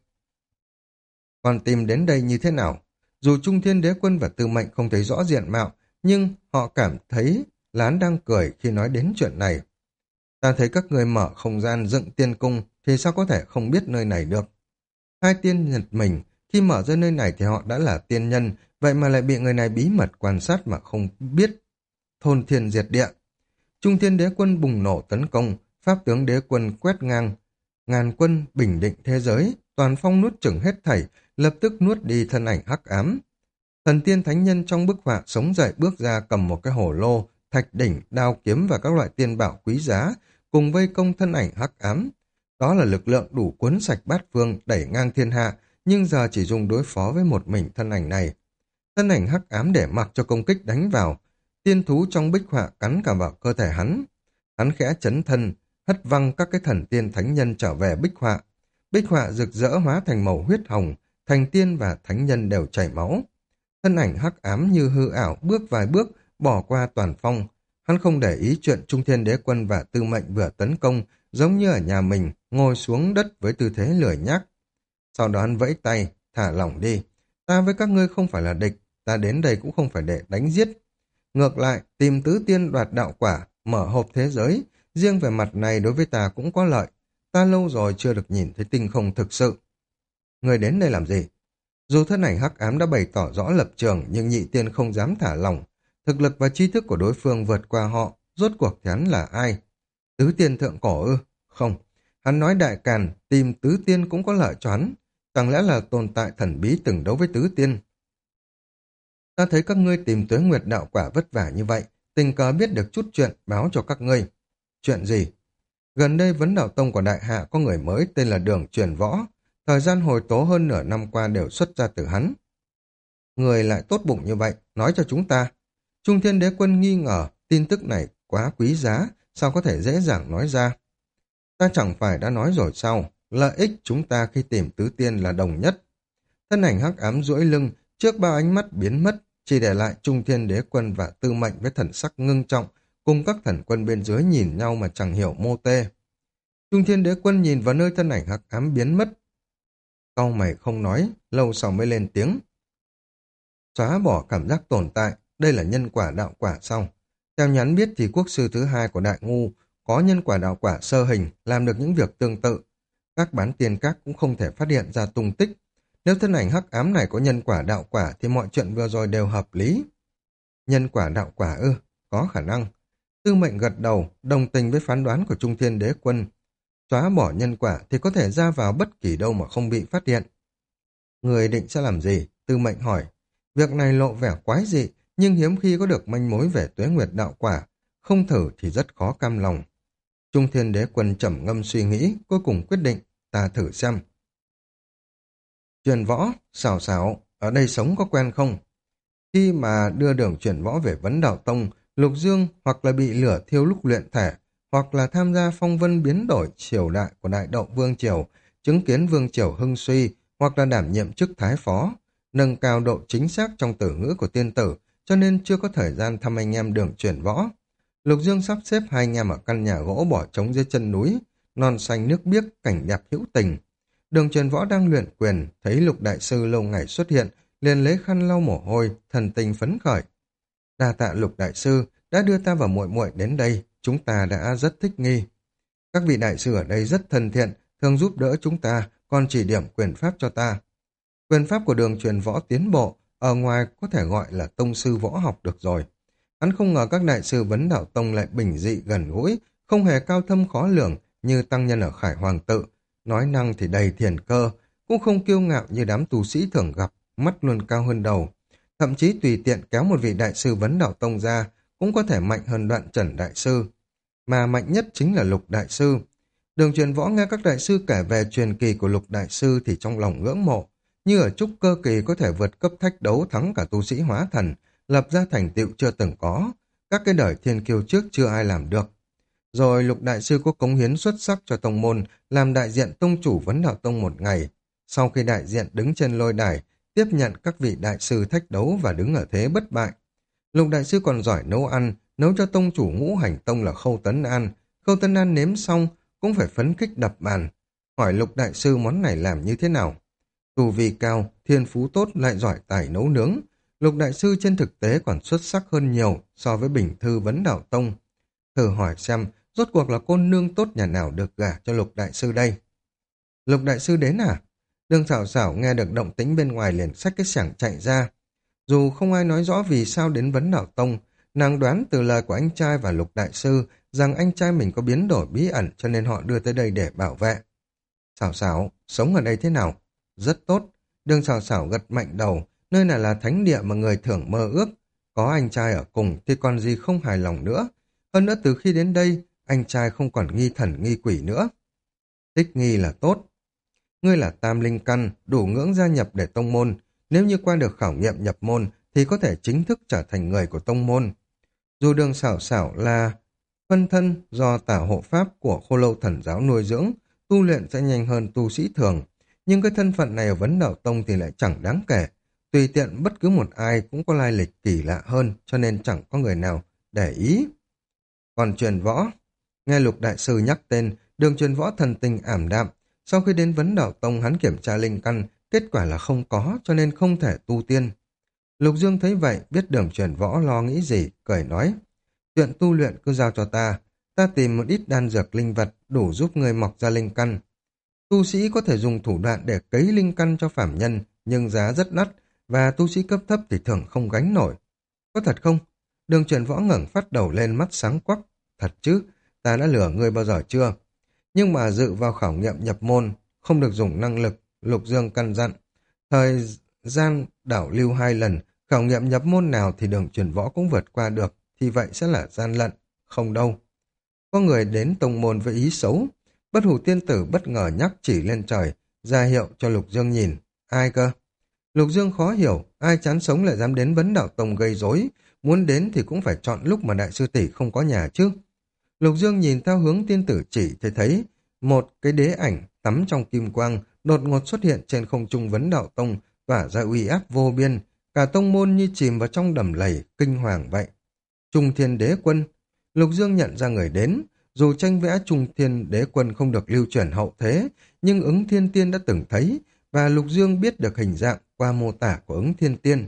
Còn tìm đến đây như thế nào? Dù Trung Thiên Đế Quân và Tư Mệnh không thấy rõ diện mạo, nhưng họ cảm thấy Lán đang cười khi nói đến chuyện này. Ta thấy các người mở không gian dựng tiên cung thì sao có thể không biết nơi này được. Hai tiên nhật mình, khi mở ra nơi này thì họ đã là tiên nhân, vậy mà lại bị người này bí mật quan sát mà không biết. Thôn thiên diệt địa. Trung Thiên Đế Quân bùng nổ tấn công, Pháp tướng Đế Quân quét ngang. Ngàn quân bình định thế giới, toàn phong nuốt chửng hết thảy, lập tức nuốt đi thân ảnh hắc ám. Thần tiên thánh nhân trong bức họa sống dậy bước ra cầm một cái hổ lô, thạch đỉnh, đao kiếm và các loại tiên bảo quý giá, cùng vây công thân ảnh hắc ám. Đó là lực lượng đủ cuốn sạch bát phương, đẩy ngang thiên hạ, nhưng giờ chỉ dùng đối phó với một mình thân ảnh này. Thân ảnh hắc ám để mặc cho công kích đánh vào. Tiên thú trong bích họa cắn cả vào cơ thể hắn. Hắn khẽ chấn thân, hất văng các cái thần tiên thánh nhân trở về bích họa. Bích họa rực rỡ hóa thành màu huyết hồng, thành tiên và thánh nhân đều chảy máu. Thân ảnh hắc ám như hư ảo bước vài bước, bỏ qua toàn phong. Hắn không để ý chuyện Trung Thiên Đế Quân và Tư Mệnh vừa tấn công, giống như ở nhà mình, ngồi xuống đất với tư thế lười nhác. Sau đó hắn vẫy tay, thả lỏng đi. Ta với các ngươi không phải là địch, ta đến đây cũng không phải để đánh giết. Ngược lại, tìm tứ tiên đoạt đạo quả, mở hộp thế giới, riêng về mặt này đối với ta cũng có lợi. Ta lâu rồi chưa được nhìn thấy tinh không thực sự. Người đến đây làm gì? Dù thân ảnh hắc ám đã bày tỏ rõ lập trường, nhưng nhị tiên không dám thả lỏng. Thực lực và tri thức của đối phương vượt qua họ, rốt cuộc thì hắn là ai? Tứ tiên thượng cổ ư? Không. Hắn nói Đại Càn, tìm tứ tiên cũng có lợi cho hắn. Chẳng lẽ là tồn tại thần bí từng đấu với tứ tiên? Ta thấy các ngươi tìm Tuế Nguyệt đạo quả vất vả như vậy, tình cờ biết được chút chuyện báo cho các ngươi. Chuyện gì? Gần đây Vấn Đạo Tông của Đại Hạ có người mới tên là Đường Truyền Võ. Thời gian hồi tố hơn nửa năm qua đều xuất ra từ hắn. Người lại tốt bụng như vậy, nói cho chúng ta. Trung Thiên Đế Quân nghi ngờ, tin tức này quá quý giá, sao có thể dễ dàng nói ra. Ta chẳng phải đã nói rồi sao, lợi ích chúng ta khi tìm tứ tiên là đồng nhất. Thân ảnh hắc ám duỗi lưng, trước bao ánh mắt biến mất, chỉ để lại Trung Thiên Đế Quân và Tư Mệnh với thần sắc ngưng trọng, cùng các thần quân bên dưới nhìn nhau mà chẳng hiểu mô tê. Trung Thiên Đế Quân nhìn vào nơi thân ảnh hắc ám biến mất. cau mày không nói, lâu sau mới lên tiếng. Xóa bỏ cảm giác tồn tại, đây là nhân quả đạo quả sau. Theo nhắn biết thì quốc sư thứ hai của Đại Ngu có nhân quả đạo quả sơ hình, làm được những việc tương tự. Các bán tiên các cũng không thể phát hiện ra tung tích. Nếu thân ảnh hắc ám này có nhân quả đạo quả thì mọi chuyện vừa rồi đều hợp lý. Nhân quả đạo quả ư, có khả năng. Tư Mệnh gật đầu, đồng tình với phán đoán của Trung Thiên Đế Quân. Xóa bỏ nhân quả thì có thể ra vào bất kỳ đâu mà không bị phát hiện. Người định sẽ làm gì? Tư Mệnh hỏi. Việc này lộ vẻ quái dị, nhưng hiếm khi có được manh mối về Tuế Nguyệt đạo quả. Không thử thì rất khó cam lòng. Trung Thiên Đế Quân trầm ngâm suy nghĩ, cuối cùng quyết định, ta thử xem. Truyền võ, xảo xảo, ở đây sống có quen không? Khi mà đưa đường chuyển võ về Vấn Đạo Tông, Lục Dương hoặc là bị lửa thiêu lúc luyện thể, hoặc là tham gia phong vân biến đổi triều đại của Đại Đậu Vương Triều, chứng kiến Vương Triều hưng suy, hoặc là đảm nhiệm chức thái phó, nâng cao độ chính xác trong tử ngữ của tiên tử, cho nên chưa có thời gian thăm anh em đường chuyển võ. Lục Dương sắp xếp hai anh em ở căn nhà gỗ bỏ trống dưới chân núi, non xanh nước biếc, cảnh đẹp hữu tình. Đường truyền võ đang luyện quyền, thấy Lục Đại Sư lâu ngày xuất hiện, liền lấy khăn lau mồ hôi, thần tình phấn khởi. Đa tạ Lục Đại Sư đã đưa ta và muội muội đến đây, chúng ta đã rất thích nghi. Các vị đại sư ở đây rất thân thiện, thường giúp đỡ chúng ta, còn chỉ điểm quyền pháp cho ta. Quyền pháp của đường truyền võ tiến bộ, ở ngoài có thể gọi là tông sư võ học được rồi. Hắn không ngờ các đại sư Vấn Đạo Tông lại bình dị gần gũi, không hề cao thâm khó lường như tăng nhân ở Khải Hoàng Tự. Nói năng thì đầy thiền cơ, cũng không kiêu ngạo như đám tu sĩ thường gặp, mắt luôn cao hơn đầu. Thậm chí tùy tiện kéo một vị đại sư Vấn Đạo Tông ra, cũng có thể mạnh hơn Đoạn Trần Đại Sư. Mà mạnh nhất chính là Lục Đại Sư. Đường truyền võ nghe các đại sư kể về truyền kỳ của Lục Đại Sư thì trong lòng ngưỡng mộ, như ở trúc cơ kỳ có thể vượt cấp thách đấu thắng cả tu sĩ hóa thần, lập ra thành tựu chưa từng có, các cái đời thiên kiêu trước chưa ai làm được. Rồi Lục Đại Sư có cống hiến xuất sắc cho tông môn, làm đại diện tông chủ Vấn Đạo Tông một ngày. Sau khi đại diện đứng trên lôi đài, tiếp nhận các vị đại sư thách đấu và đứng ở thế bất bại. Lục Đại Sư còn giỏi nấu ăn, nấu cho tông chủ Ngũ Hành Tông là Khâu Tấn An. Khâu Tấn An nếm xong cũng phải phấn khích đập bàn. Hỏi Lục Đại Sư món này làm như thế nào? Tu vi cao, thiên phú tốt lại giỏi tài nấu nướng. Lục Đại Sư trên thực tế còn xuất sắc hơn nhiều so với Bình Thư Vấn Đạo Tông. Thử hỏi xem, rốt cuộc là cô nương tốt nhà nào được gả cho Lục Đại Sư đây? Lục Đại Sư đến à? Đường Xảo Xảo nghe được động tĩnh bên ngoài liền xách cái xảng chạy ra. Dù không ai nói rõ vì sao đến Vấn Đạo Tông, nàng đoán từ lời của anh trai và Lục Đại Sư rằng anh trai mình có biến đổi bí ẩn cho nên họ đưa tới đây để bảo vệ. Xảo Xảo, sống ở đây thế nào? Rất tốt. Đường Xảo Xảo gật mạnh đầu, nơi này là thánh địa mà người thường mơ ước. Có anh trai ở cùng thì còn gì không hài lòng nữa. Hơn nữa từ khi đến đây, anh trai không còn nghi thần nghi quỷ nữa. Thích nghi là tốt. Ngươi là tam linh căn, đủ ngưỡng gia nhập để tông môn. Nếu như qua được khảo nghiệm nhập môn, thì có thể chính thức trở thành người của tông môn. Dù Đường Xảo Xảo là phân thân do tả hộ pháp của Khô Lâu Thần Giáo nuôi dưỡng, tu luyện sẽ nhanh hơn tu sĩ thường. Nhưng cái thân phận này ở Vấn Đạo Tông thì lại chẳng đáng kể. Tùy tiện bất cứ một ai cũng có lai lịch kỳ lạ hơn, cho nên chẳng có người nào để ý. Còn truyền võ, nghe Lục Đại Sư nhắc tên, Đường truyền võ thần tình ảm đạm. Sau khi đến Vấn Đạo Tông hắn kiểm tra linh căn, kết quả là không có cho nên không thể tu tiên. Lục Dương thấy vậy, biết Đường truyền võ lo nghĩ gì, cười nói. Chuyện tu luyện cứ giao cho ta tìm một ít đan dược linh vật đủ giúp người mọc ra linh căn. Tu sĩ có thể dùng thủ đoạn để cấy linh căn cho phàm nhân, nhưng giá rất đắt, và tu sĩ cấp thấp thì thường không gánh nổi. Có thật không? Đường truyền võ ngẩng phát đầu lên, mắt sáng quắc. Thật chứ, ta đã lừa ngươi bao giờ chưa? Nhưng mà dự vào khảo nghiệm nhập môn, không được dùng năng lực, Lục Dương căn dặn. Thời gian đảo lưu 2 lần, khảo nghiệm nhập môn nào thì đường truyền võ cũng vượt qua được, thì vậy sẽ là gian lận. Không đâu. Có người đến tông môn với ý xấu. Bất Hủ Tiên Tử bất ngờ nhắc chỉ lên trời, ra hiệu cho Lục Dương nhìn. Ai cơ? Lục Dương khó hiểu, ai chán sống lại dám đến Vấn Đạo Tông gây rối, muốn đến thì cũng phải chọn lúc mà đại sư tỷ không có nhà chứ. Lục Dương nhìn theo hướng tiên tử chỉ thì thấy một cái đế ảnh tắm trong kim quang đột ngột xuất hiện trên không trung Vấn Đạo Tông, tỏa ra uy áp vô biên, cả tông môn như chìm vào trong đầm lầy kinh hoàng vậy. Trung Thiên Đế Quân. Lục Dương nhận ra người đến, dù tranh vẽ Trung Thiên Đế Quân không được lưu truyền hậu thế, nhưng Ứng Thiên Tiên đã từng thấy, và Lục Dương biết được hình dạng qua mô tả của ứng thiên tiên.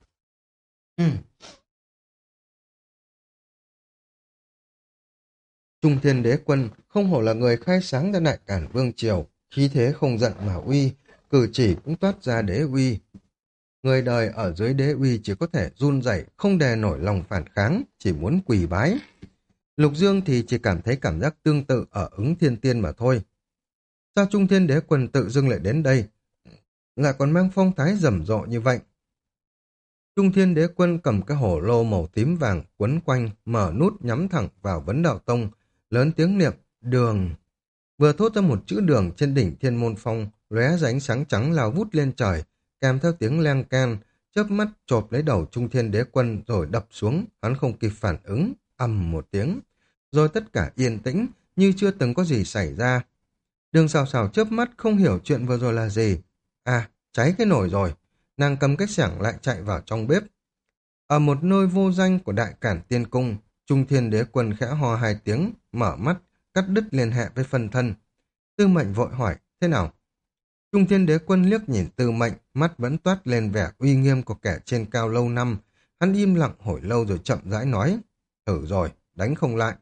Trung Thiên Đế Quân không hổ là người khai sáng ra Đại Cản Vương Triều, khí thế không giận mà uy, cử chỉ cũng toát ra đế uy. Người đời ở dưới đế uy chỉ có thể run rẩy, không đè nổi lòng phản kháng, chỉ muốn quỳ bái. Lục Dương thì chỉ cảm thấy cảm giác tương tự ở ứng thiên tiên mà thôi. Sao Trung Thiên Đế Quân tự dưng lại đến đây, lại còn mang phong thái rầm rộ như vậy? Trung Thiên Đế Quân cầm cái hổ lô màu tím vàng quấn quanh, mở nút nhắm thẳng vào Vấn Đạo Tông, lớn tiếng niệm, đường. Vừa thốt ra một chữ đường trên đỉnh Thiên Môn Phong, lóe ra ánh sáng trắng lao vút lên trời, kèm theo tiếng leng can, chớp mắt chộp lấy đầu Trung Thiên Đế Quân rồi đập xuống, hắn không kịp phản ứng, ầm một tiếng. Rồi tất cả yên tĩnh, như chưa từng có gì xảy ra. Đường Sào Sào chớp mắt không hiểu chuyện vừa rồi là gì. À, cháy cái nồi rồi. Nàng cầm cái xẻng lại chạy vào trong bếp. Ở một nơi vô danh của Đại Cản Tiên Cung, Trung Thiên Đế Quân khẽ ho hai tiếng, mở mắt, cắt đứt liên hệ với phân thân. Tư Mệnh vội hỏi, thế nào? Trung Thiên Đế Quân liếc nhìn Tư Mệnh, mắt vẫn toát lên vẻ uy nghiêm của kẻ trên cao lâu năm. Hắn im lặng hồi lâu rồi chậm rãi nói, thử rồi, đánh không lại.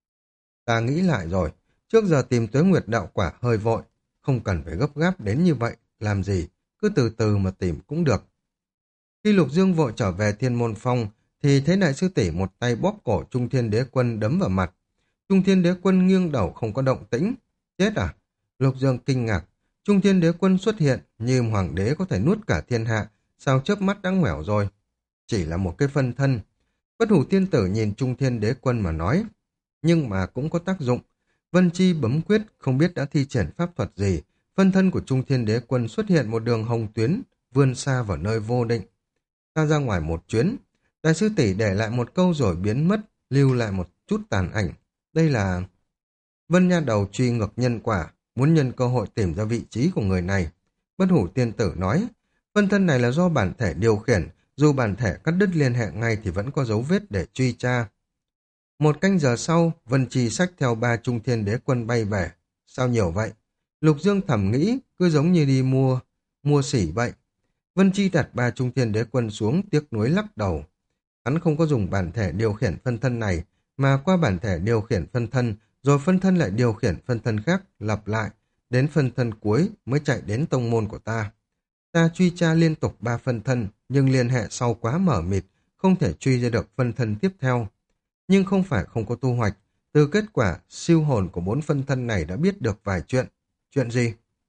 Ta nghĩ lại rồi, trước giờ tìm Tuế Nguyệt đạo quả hơi vội, không cần phải gấp gáp đến như vậy, làm gì, cứ từ từ mà tìm cũng được. Khi Lục Dương vội trở về Thiên Môn Phong, thì thấy đại sư tỷ một tay bóp cổ Trung Thiên Đế Quân đấm vào mặt. Trung Thiên Đế Quân nghiêng đầu không có động tĩnh. Chết à? Lục Dương kinh ngạc. Trung Thiên Đế Quân xuất hiện như hoàng đế có thể nuốt cả thiên hạ, sao chớp mắt đã ngoẻo rồi. Chỉ là một cái phân thân. Bất Hủ Tiên Tử nhìn Trung Thiên Đế Quân mà nói. Nhưng mà cũng có tác dụng. Vân Chi bấm quyết không biết đã thi triển pháp thuật gì. Phân thân của Trung Thiên Đế Quân xuất hiện một đường hồng tuyến, vươn xa vào nơi vô định. Ta ra ngoài một chuyến. Đại sư tỷ để lại một câu rồi biến mất, lưu lại một chút tàn ảnh. Đây là... Vân Nha Đầu truy ngược nhân quả, muốn nhân cơ hội tìm ra vị trí của người này. Bất Hủ Tiên Tử nói, phân thân này là do bản thể điều khiển, dù bản thể cắt đứt liên hệ ngay thì vẫn có dấu vết để truy tra. Một canh giờ sau, Vân Chi xách theo 3 Trung Thiên Đế Quân bay về. Sao nhiều vậy? Lục Dương thầm nghĩ, cứ giống như đi mua sỉ vậy. Vân Chi đặt 3 Trung Thiên Đế Quân xuống, tiếc nuối lắc đầu. Hắn không có dùng bản thể điều khiển phân thân này, mà qua bản thể điều khiển phân thân, rồi phân thân lại điều khiển phân thân khác, lặp lại, đến phân thân cuối mới chạy đến tông môn của ta. Ta truy tra liên tục 3 phân thân, nhưng liên hệ sau quá mở mịt, không thể truy ra được phân thân tiếp theo. Nhưng không phải không có thu hoạch, từ kết quả siêu hồn của 4 phân thân này đã biết được vài chuyện. Chuyện gì?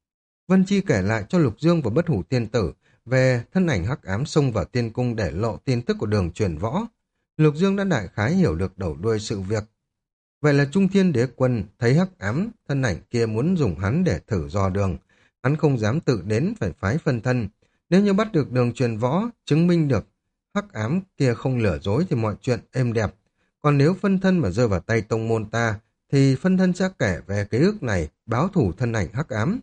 Vân Chi kể lại cho Lục Dương và Bất Hủ Tiên Tử về thân ảnh hắc ám xông vào tiên cung để lộ tin tức của Đường Truyền Võ. Lục Dương đã đại khái hiểu được đầu đuôi sự việc. Vậy là Trung Thiên Đế Quân thấy hắc ám, thân ảnh kia muốn dùng hắn để thử dò đường. Hắn không dám tự đến phải phái phân thân. Nếu như bắt được Đường Truyền Võ, chứng minh được hắc ám kia không lừa dối thì mọi chuyện êm đẹp. Còn nếu phân thân mà rơi vào tay tông môn ta, thì phân thân sẽ kể về ký ức này, báo thủ thân ảnh hắc ám.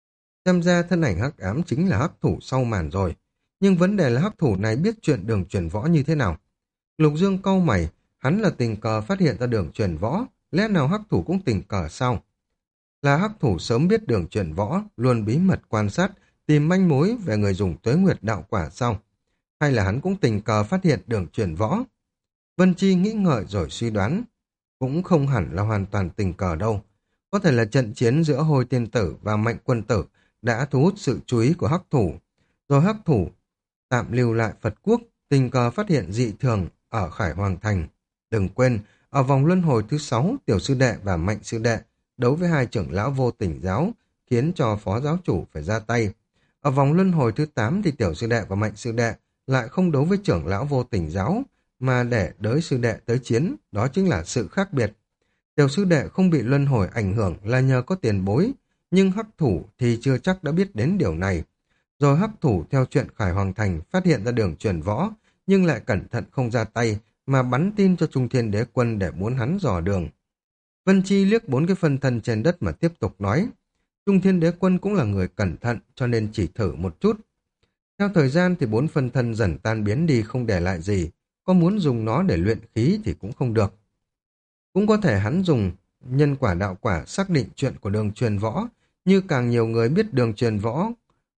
Xem ra thân ảnh hắc ám chính là hắc thủ sau màn rồi. Nhưng vấn đề là hắc thủ này biết chuyện Đường Truyền Võ như thế nào? Lục Dương cau mày, hắn là tình cờ phát hiện ra Đường Truyền Võ, lẽ nào hắc thủ cũng tình cờ sao? Là hắc thủ sớm biết Đường Truyền Võ, luôn bí mật quan sát, tìm manh mối về người dùng Tuế Nguyệt đạo quả sao? Hay là hắn cũng tình cờ phát hiện Đường Truyền Võ? Vân Chi nghĩ ngợi rồi suy đoán, cũng không hẳn là hoàn toàn tình cờ đâu. Có thể là trận chiến giữa Hồi Tiên Tử và Mạnh Quân Tử đã thu hút sự chú ý của hắc thủ, rồi hắc thủ tạm lưu lại Phật Quốc, tình cờ phát hiện dị thường ở Khải Hoàng Thành. Đừng quên, ở vòng luân hồi thứ 6, Tiểu Sư Đệ và Mạnh Sư Đệ đấu với 2 trưởng lão Vô Tình giáo, khiến cho phó giáo chủ phải ra tay. Ở vòng luân hồi thứ 8 thì Tiểu Sư Đệ và Mạnh Sư Đệ lại không đấu với trưởng lão Vô Tình giáo, mà để đới sư đệ tới chiến, đó chính là sự khác biệt. Tiểu sư đệ không bị luân hồi ảnh hưởng là nhờ có tiền bối, nhưng hắc thủ thì chưa chắc đã biết đến điều này. Rồi hắc thủ theo chuyện Khải Hoàng Thành phát hiện ra Đường Truyền Võ, nhưng lại cẩn thận không ra tay, mà bắn tin cho Trung Thiên Đế Quân để muốn hắn dò đường. Vân Chi liếc 4 cái phân thân trên đất mà tiếp tục nói, Trung Thiên Đế Quân cũng là người cẩn thận cho nên chỉ thử một chút. Theo thời gian thì 4 phân thân dần tan biến đi không để lại gì, có muốn dùng nó để luyện khí thì cũng không được. Cũng có thể hắn dùng nhân quả đạo quả xác định chuyện của Đường Truyền Võ, như càng nhiều người biết Đường Truyền Võ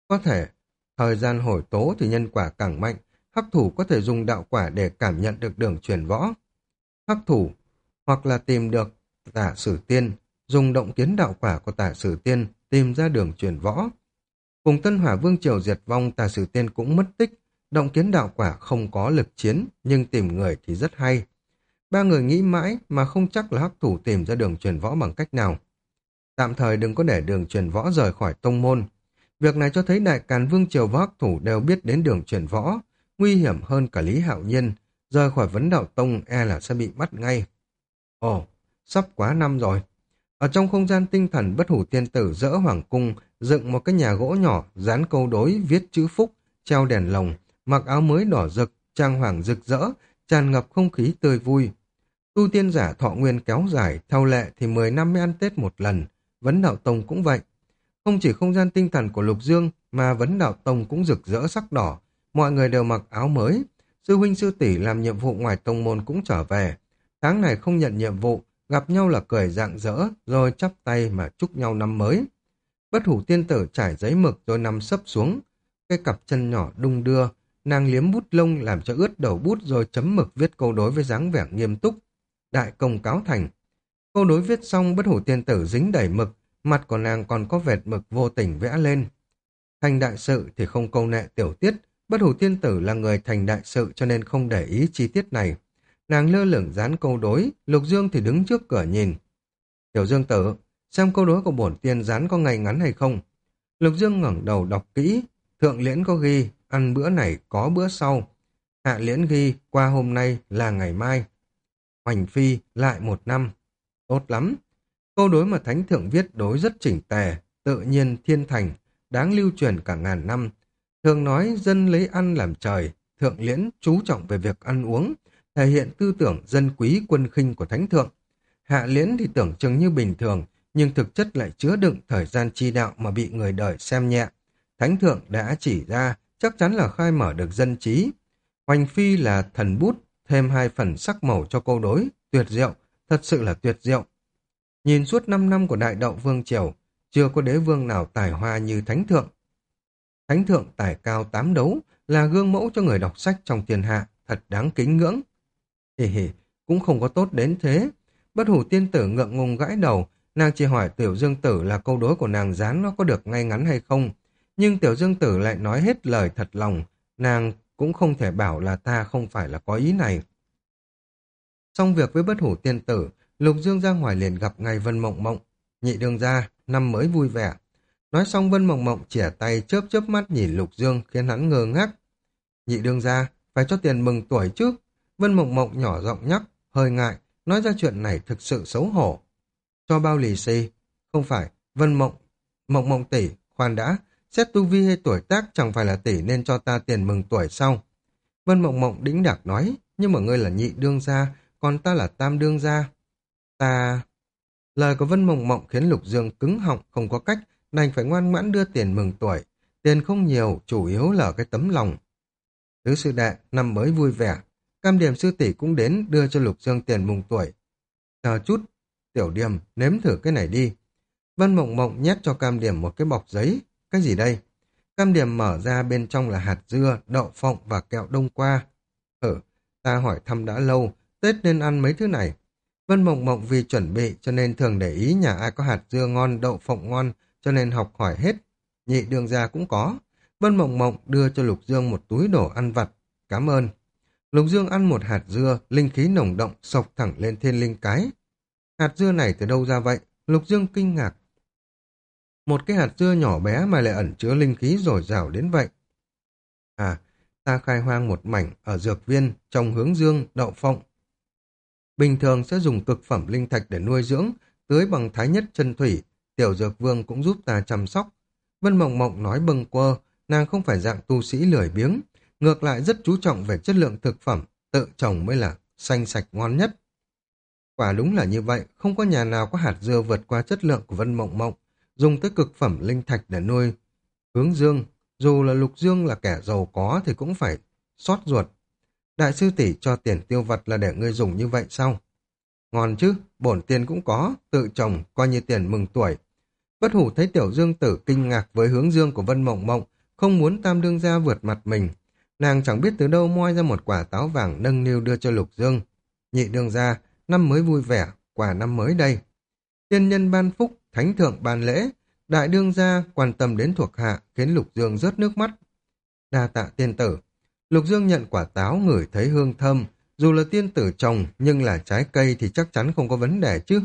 Có thể, thời gian hồi tố thì nhân quả càng mạnh, hắc thủ có thể dùng đạo quả để cảm nhận được đường truyền võ. Hắc thủ, hoặc là tìm được tả sử tiên, dùng động kiến đạo quả của tả sử tiên tìm ra đường truyền võ. Cùng Tân Hỏa Vương Triều diệt vong, tả sử tiên cũng mất tích, động kiến đạo quả không có lực chiến, nhưng tìm người thì rất hay. Ba người nghĩ mãi mà không chắc là hắc thủ tìm ra đường truyền võ bằng cách nào. Tạm thời đừng có để đường truyền võ rời khỏi tông môn. Việc này cho thấy Đại Càn Vương Triều và hắc thủ đều biết đến đường truyền võ, nguy hiểm hơn cả Lý Hạo Nhiên, rời khỏi vấn đạo tông e là sẽ bị bắt ngay. Ồ, sắp quá năm rồi. Ở trong không gian tinh thần, Bất Hủ Tiên Tử dỡ hoàng cung, dựng một cái nhà gỗ nhỏ, dán câu đối, viết chữ phúc, treo đèn lồng, mặc áo mới đỏ rực, trang hoàng rực rỡ, tràn ngập không khí tươi vui. Tu tiên giả thọ nguyên kéo dài, theo lệ thì 10 năm mới ăn Tết một lần, Vấn Đạo Tông cũng vậy. Không chỉ không gian tinh thần của Lục Dương, mà Vấn Đạo Tông cũng rực rỡ sắc đỏ, mọi người đều mặc áo mới. Sư huynh sư tỷ làm nhiệm vụ ngoài tông môn cũng trở về. Tháng này không nhận nhiệm vụ, gặp nhau là cười rạng rỡ, rồi chắp tay mà chúc nhau năm mới. Bất Hủ Tiên Tử trải giấy mực rồi nằm sấp xuống, cái cặp chân nhỏ đung đưa, nàng liếm bút lông làm cho ướt đầu bút rồi chấm mực viết câu đối với dáng vẻ nghiêm túc. Đại công cáo thành. Câu đối viết xong, Bất Hủ Tiên Tử dính đầy mực, mặt của nàng còn có vệt mực vô tình vẽ lên. Thành đại sự thì không câu nệ tiểu tiết, Bất Hủ Tiên Tử là người thành đại sự cho nên không để ý chi tiết này. Nàng lơ lửng dán câu đối, Lục Dương thì đứng trước cửa nhìn. Tiểu Dương Tử, xem câu đối của bổn tiên dán có ngay ngắn hay không. Lục Dương ngẩng đầu đọc kỹ, thượng liễn có ghi, ăn bữa này có bữa sau. Hạ liễn ghi, qua hôm nay là ngày mai. Hoành phi, lại một năm. Tốt lắm. Câu đối mà Thánh Thượng viết đối rất chỉnh tề, tự nhiên thiên thành, đáng lưu truyền cả ngàn năm. Thường nói dân lấy ăn làm trời, thượng liễn chú trọng về việc ăn uống, thể hiện tư tưởng dân quý quân khinh của Thánh Thượng. Hạ liễn thì tưởng chừng như bình thường, nhưng thực chất lại chứa đựng thời gian chi đạo mà bị người đời xem nhẹ. Thánh Thượng đã chỉ ra, chắc chắn là khai mở được dân trí. Hoành phi là thần bút, thêm 2 phần sắc màu cho câu đối, tuyệt diệu, thật sự là tuyệt diệu. Nhìn suốt 5 năm của Đại Đậu Vương Triều, chưa có đế vương nào tài hoa như Thánh Thượng. Thánh Thượng tài cao 8 đấu, là gương mẫu cho người đọc sách trong thiên hạ, thật đáng kính ngưỡng. Hì hì, cũng không có tốt đến thế. Bất Hủ Tiên Tử ngượng ngùng gãi đầu, nàng chỉ hỏi Tiểu Dương Tử là câu đối của nàng dán nó có được ngay ngắn hay không. Nhưng Tiểu Dương Tử lại nói hết lời thật lòng, nàng cũng không thể bảo là ta không phải là có ý này. Xong việc với Bất Hủ Tiên Tử, Lục Dương ra ngoài liền gặp ngay Vân Mộng Mộng. Nhị đương gia, năm mới vui vẻ. Nói xong Vân Mộng Mộng chỉa tay chớp chớp mắt nhìn Lục Dương khiến hắn ngơ ngác. Nhị đương gia, phải cho tiền mừng tuổi chứ. Vân Mộng Mộng nhỏ giọng nhắc, hơi ngại, nói ra chuyện này thực sự xấu hổ. Cho bao lì xì? Không phải, Vân Mộng, Mộng Mộng tỷ, khoan đã, xét tu vi hay tuổi tác chẳng phải là tỷ nên cho ta tiền mừng tuổi sau. Vân Mộng Mộng đĩnh đạc nói, nhưng mà ngươi là nhị đương gia, còn ta là tam đương gia. Ta... Lời của Vân Mộng Mộng khiến Lục Dương cứng họng không có cách, đành phải ngoan ngoãn đưa tiền mừng tuổi. Tiền không nhiều, chủ yếu là cái tấm lòng. Tứ sư đệ, năm mới vui vẻ. Cam Điềm sư tỷ cũng đến đưa cho Lục Dương tiền mừng tuổi. Chờ chút, Tiểu Điềm, nếm thử cái này đi. Vân Mộng Mộng nhét cho Cam Điềm một cái bọc giấy. Cái gì đây? Cam Điềm mở ra, bên trong là hạt dưa, đậu phộng và kẹo đông qua. Ta hỏi thăm đã lâu, Tết nên ăn mấy thứ này. Vân Mộng Mộng vì chuẩn bị cho nên thường để ý nhà ai có hạt dưa ngon, đậu phộng ngon, cho nên học hỏi hết. Nhị đương gia cũng có. Vân Mộng Mộng đưa cho Lục Dương một túi đồ ăn vặt. Cảm ơn. Lục Dương ăn một hạt dưa, linh khí nồng động, sộc thẳng lên thiên linh cái. Hạt dưa này từ đâu ra vậy? Lục Dương kinh ngạc. Một cái hạt dưa nhỏ bé mà lại ẩn chứa linh khí dồi dào đến vậy. À, ta khai hoang một mảnh ở dược viên, trồng hướng dương, đậu phộng. Bình thường sẽ dùng cực phẩm linh thạch để nuôi dưỡng, tưới bằng thái nhất chân thủy, Tiểu Dược Vương cũng giúp ta chăm sóc. Vân Mộng Mộng nói bâng quơ, nàng không phải dạng tu sĩ lười biếng, ngược lại rất chú trọng về chất lượng thực phẩm, tự trồng mới là xanh sạch ngon nhất. Quả đúng là như vậy, không có nhà nào có hạt dưa vượt qua chất lượng của Vân Mộng Mộng, dùng tới cực phẩm linh thạch để nuôi hướng dương, dù là Lục Dương là kẻ giàu có thì cũng phải xót ruột. Đại sư tỷ cho tiền tiêu vặt là để ngươi dùng như vậy sao? Ngon chứ, bổn tiền cũng có, tự trồng, coi như tiền mừng tuổi. Bất Hủ thấy Tiểu Dương Tử kinh ngạc với hướng dương của Vân Mộng Mộng, không muốn Tam đương gia vượt mặt mình. Nàng chẳng biết từ đâu moi ra một quả táo vàng nâng niu đưa cho Lục Dương. Nhị đương gia, năm mới vui vẻ, quả năm mới đây. Tiên nhân ban phúc, thánh thượng ban lễ, đại đương gia quan tâm đến thuộc hạ khiến Lục Dương rớt nước mắt. Đa tạ tiên tử. Lục Dương nhận quả táo ngửi thấy hương thơm, dù là tiên tử trồng nhưng là trái cây thì chắc chắn không có vấn đề chứ.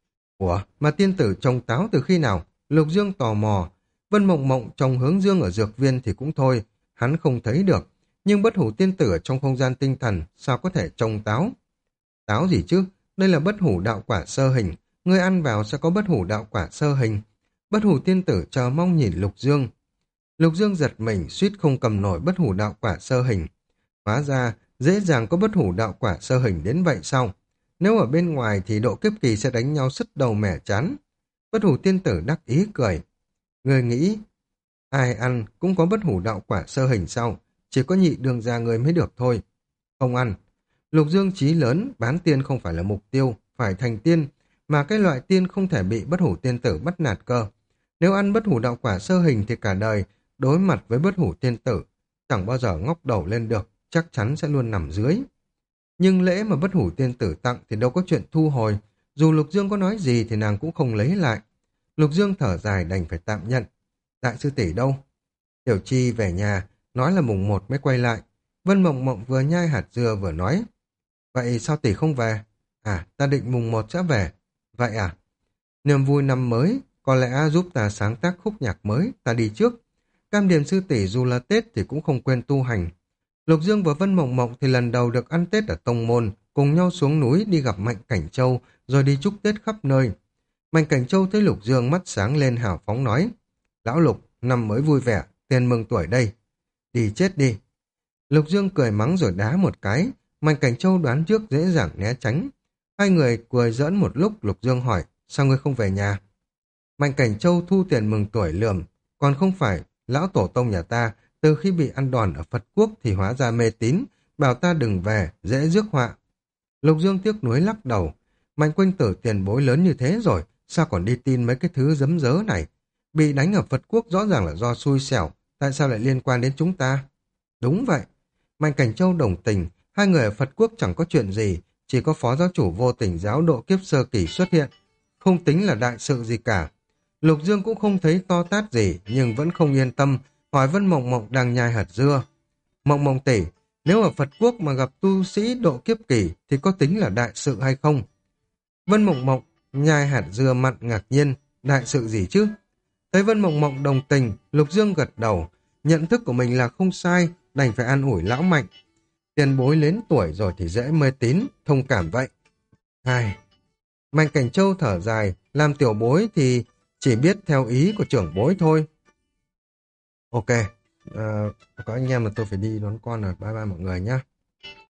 Ủa, mà tiên tử trồng táo từ khi nào? Lục Dương tò mò. Vân Mộng Mộng trồng hướng dương ở dược viên thì cũng thôi, hắn không thấy được. Nhưng bất hủ tiên tử ở trong không gian tinh thần sao có thể trồng táo? Táo gì chứ? Đây là bất hủ đạo quả sơ hình. Ngươi ăn vào sẽ có bất hủ đạo quả sơ hình. Bất hủ tiên tử chờ mong nhìn Lục Dương. Lục Dương giật mình suýt không cầm nổi bất hủ đạo quả sơ hình. Hóa ra, dễ dàng có bất hủ đạo quả sơ hình đến vậy sao? Nếu ở bên ngoài thì độ kiếp kỳ sẽ đánh nhau sứt đầu mẻ chán. Bất hủ tiên tử đắc ý cười. Người nghĩ, ai ăn cũng có bất hủ đạo quả sơ hình sao? Chỉ có nhị đường gia người mới được thôi. Không ăn. Lục Dương chí lớn, bán tiên không phải là mục tiêu, phải thành tiên, mà cái loại tiên không thể bị bất hủ tiên tử bắt nạt cơ. Nếu ăn bất hủ đạo quả sơ hình thì cả đời, đối mặt với bất hủ tiên tử, chẳng bao giờ ngóc đầu lên được, chắc chắn sẽ luôn nằm dưới. Nhưng lễ mà bất hủ tiên tử tặng thì đâu có chuyện thu hồi, dù Lục Dương có nói gì thì nàng cũng không lấy lại. Lục Dương thở dài đành phải tạm nhận. Đại sư tỷ đâu? Tiểu Chi về nhà, nói là mùng 1 mới quay lại. Vân Mộng Mộng vừa nhai hạt dưa vừa nói. Vậy sao tỷ không về? À, ta định mùng 1 sẽ về. Vậy à? Niềm vui năm mới, có lẽ giúp ta sáng tác khúc nhạc mới, ta đi trước. Cam Điền sư tỷ dù là Tết thì cũng không quên tu hành. Lục Dương và Vân Mộng Mộng thì lần đầu được ăn Tết ở Tông Môn, cùng nhau xuống núi đi gặp Mạnh Cảnh Châu, rồi đi chúc Tết khắp nơi. Mạnh Cảnh Châu thấy Lục Dương mắt sáng lên hào phóng nói. Lão Lục, năm mới vui vẻ, tiền mừng tuổi đây. Đi chết đi. Lục Dương cười mắng rồi đá một cái, Mạnh Cảnh Châu đoán trước dễ dàng né tránh. Hai người cười giỡn một lúc, Lục Dương hỏi, sao ngươi không về nhà? Mạnh Cảnh Châu thu tiền mừng tuổi lườm, còn không phải, lão tổ tông nhà ta, từ khi bị ăn đòn ở Phật Quốc thì hóa ra mê tín, bảo ta đừng về, dễ rước họa. Lục Dương tiếc nuối lắc đầu, Mạnh Quỳnh Tử tiền bối lớn như thế rồi, sao còn đi tin mấy cái thứ giấm dớ này? Bị đánh ở Phật Quốc rõ ràng là do xui xẻo, tại sao lại liên quan đến chúng ta? Đúng vậy. Mạnh Cảnh Châu đồng tình, hai người ở Phật Quốc chẳng có chuyện gì, chỉ có phó giáo chủ vô tình giáo độ kiếp sơ kỳ xuất hiện, không tính là đại sự gì cả. Lục Dương cũng không thấy to tát gì, nhưng vẫn không yên tâm, hỏi Vân Mộng Mộng đang nhai hạt dưa. Mộng Mộng tỷ, nếu ở Phật Quốc mà gặp tu sĩ độ kiếp kỳ thì có tính là đại sự hay không? Vân Mộng Mộng nhai hạt dưa mặn ngạc nhiên, đại sự gì chứ? Thấy Vân Mộng Mộng đồng tình, Lục Dương gật đầu, nhận thức của mình là không sai, đành phải an ủi lão Mạnh. Tiền bối lớn tuổi rồi thì dễ mê tín, thông cảm vậy. Ai? Mạnh Cảnh Châu thở dài, làm tiểu bối thì chỉ biết theo ý của trưởng bối thôi. Ok, có anh em là tôi phải đi đón con rồi, bye bye mọi người nhé.